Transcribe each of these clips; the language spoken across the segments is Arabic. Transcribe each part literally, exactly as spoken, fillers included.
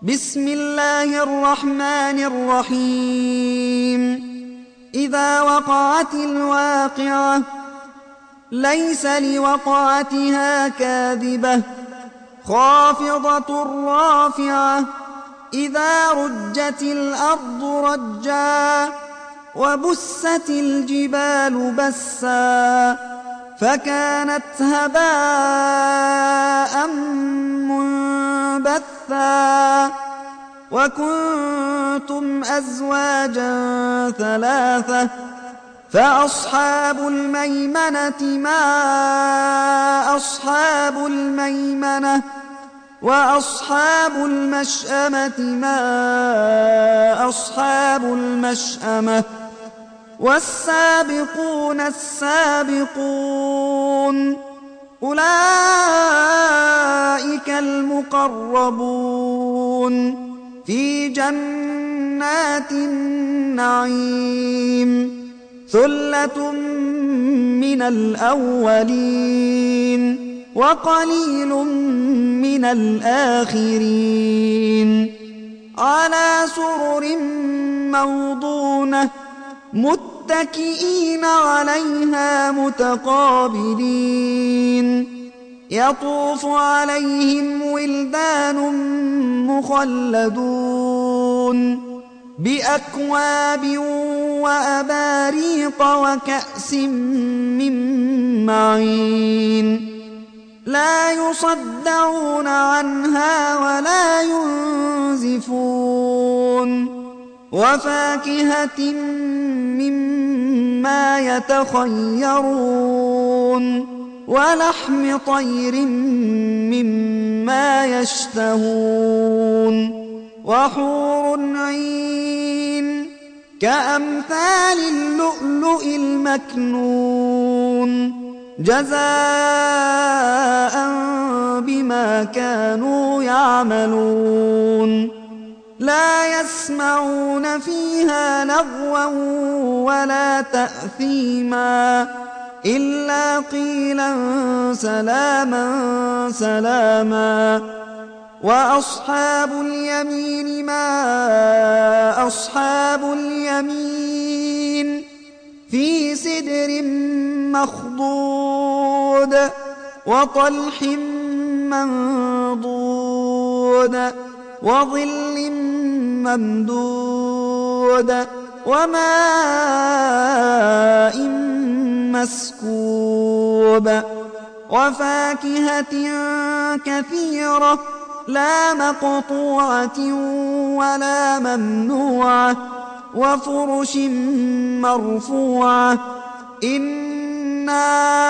بسم الله الرحمن الرحيم. إذا وقعت الواقعة ليس لوقعتها كاذبة خافضة رافعة. إذا رجت الأرض رجا وبست الجبال بسا فكانت هباء منبثا وكنتم أزواجا ثلاثة فأصحاب الميمنة ما أصحاب الميمنة وأصحاب المشأمة ما أصحاب المشأمة والسابقون السابقون أولئك المقربون في جنات النعيم. ثلة من الأولين وقليل من الآخرين. على سرر موضونة متكئين عليها متقابلين. يطوف عليهم ولدان مخلدون بأكواب وأباريق وكأس من معين لا يصدعون عنها ولا ينزفون. وفاكهة مما يتخيرون ولحم طير مما يشتهون. وحور عين كأمثال اللؤلؤ المكنون جزاء بما كانوا يعملون. لا يسمعون فيها لغوا ولا تأثيما إلا قيلا سلاما سلاما. وأصحاب اليمين ما أصحاب اليمين في سدر مخضود وطلح منضود وظل ممدود وماء مسكوب. وفاكهة كثيرة لا مقطوعة ولا ممنوعة وفرش مرفوعة. إنا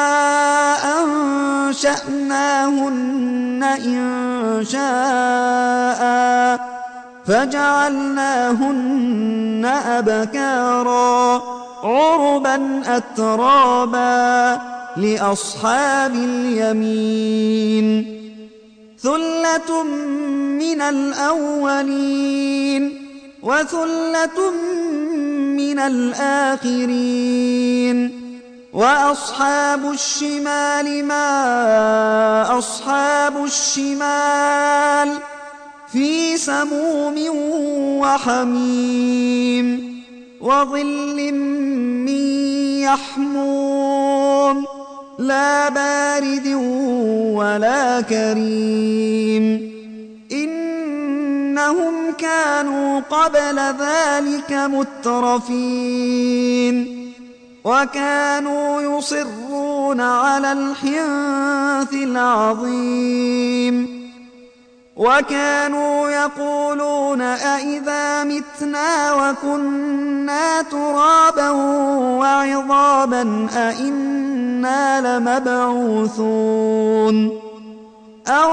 أنشأناهن إنشاء فجعلناهن أبكارا عربا أترابا لأصحاب اليمين. ثلة من الأولين وثلة من الآخرين. وأصحاب الشمال ما أصحاب الشمال في سموم وحميم وظل من يحموم لا بارد ولا كريم. إنهم كانوا قبل ذلك مترفين وكانوا يصرون على الحنث العظيم. وكانوا يقولون أئذا متنا وكنا ترابا وعظاما أئنا لمبعوثون أو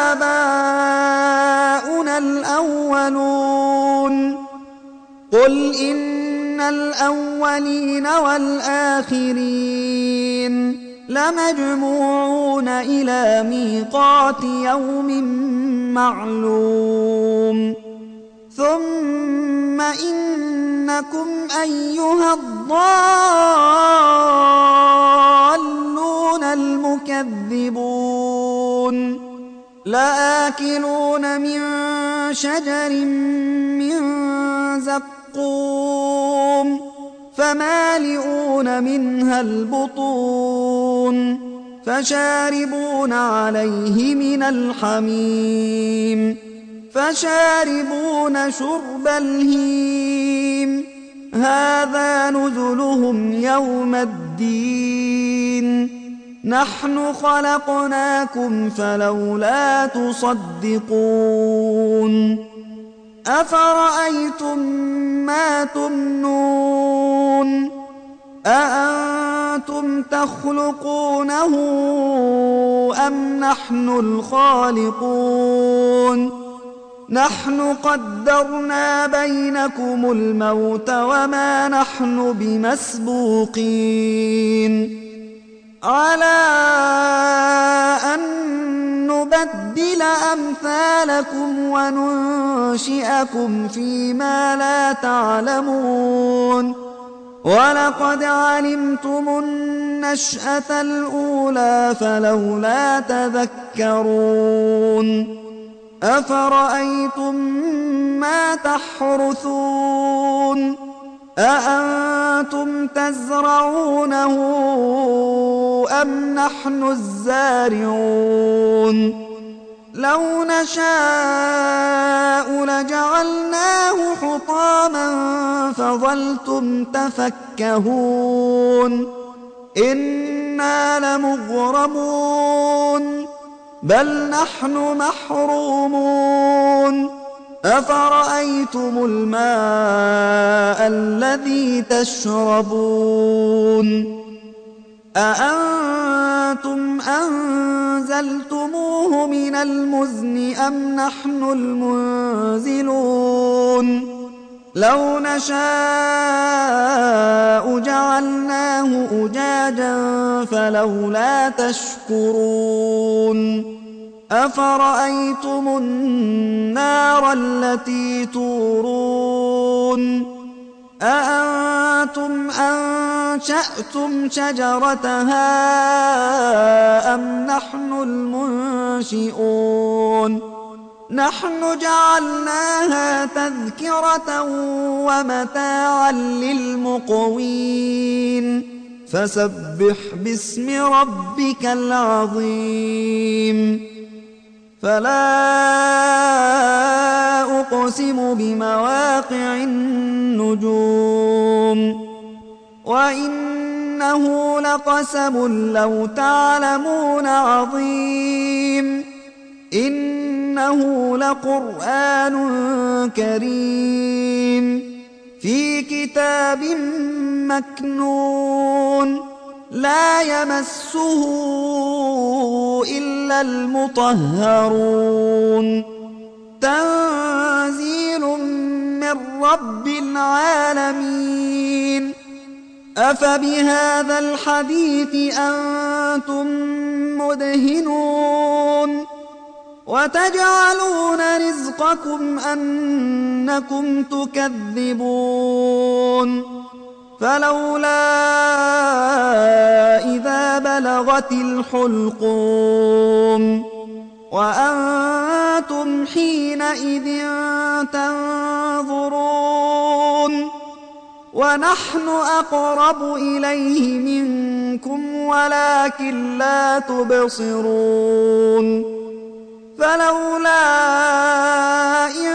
آباؤنا الأولون. قل إن الأولين والآخرين لمجموعون إلى ميقات يوم معلوم. ثم إنكم أيها الضالون المكذبون لآكلون من شجر من زقوم فمالئون منها البطون فشاربون عليه من الحميم فشاربون شرب الهيم هذا نزلهم يوم الدين نحن خلقناكم فلولا تصدقون أفرأيتم ما تمنون أأنتم تخلقونه أم نحن الخالقون نحن قدرنا بينكم الموت وما نحن بمسبوقين على أن نبدل أمثالكم وننشئكم فيما لا تعلمون ولقد علمتم النشأة الأولى فلولا تذكرون أفرأيتم ما تحرثون أأنتم تزرعونه أم نحن الزارعون لو نشاء لجعلناه حطاما فظلتم تفكهون إنا لمغرمون بل نحن محرومون أفرأيتم الماء الذي تشربون أأنتم أنزلتموه من المزن أم نحن المنزلون لو نشاء جعلناه أجاجا فلولا تشكرون أفرأيتم النار التي تورون أأنتم أنشأتم شجرتها أم نحن المنشئون نحن جعلناها تذكرة ومتاعا للمقوين فسبح باسم ربك العظيم فلا أقسم بمواقع النجوم وإنه لقسم لو تعلمون عظيم إنه لقرآن كريم في كتاب مكنون لا يمسه إلا المطهرون تنزيل من رب العالمين أفبهذا الحديث أنتم مدهنون وتجعلون رزقكم أنكم تكذبون فلولا إذا بلغت الحلقوم وأنتم حينئذ تنظرون ونحن أقرب إليه منكم ولكن لا تبصرون فلولا إن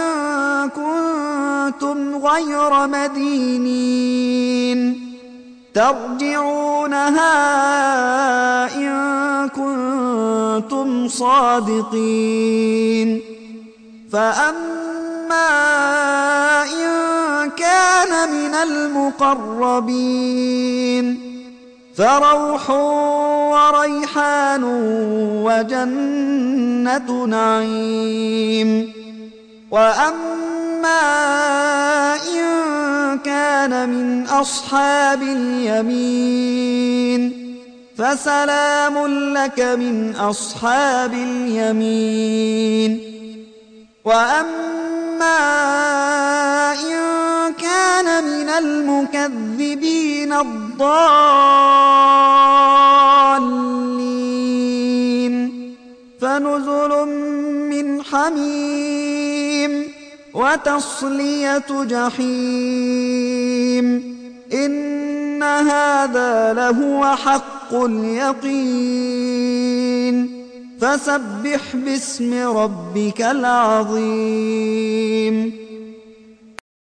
كنتم غير مدينين ترجعونها إن كنتم صادقين فأما إن كان من المقربين فروح وريحان وجنة نعيم وأما إن كان من أصحاب اليمين فسلام لك من أصحاب اليمين وأما إن كان من المكذبين الضالين فنزل حميم وتصلية جحيم إن هذا لهو حق اليقين فسبح باسم ربك العظيم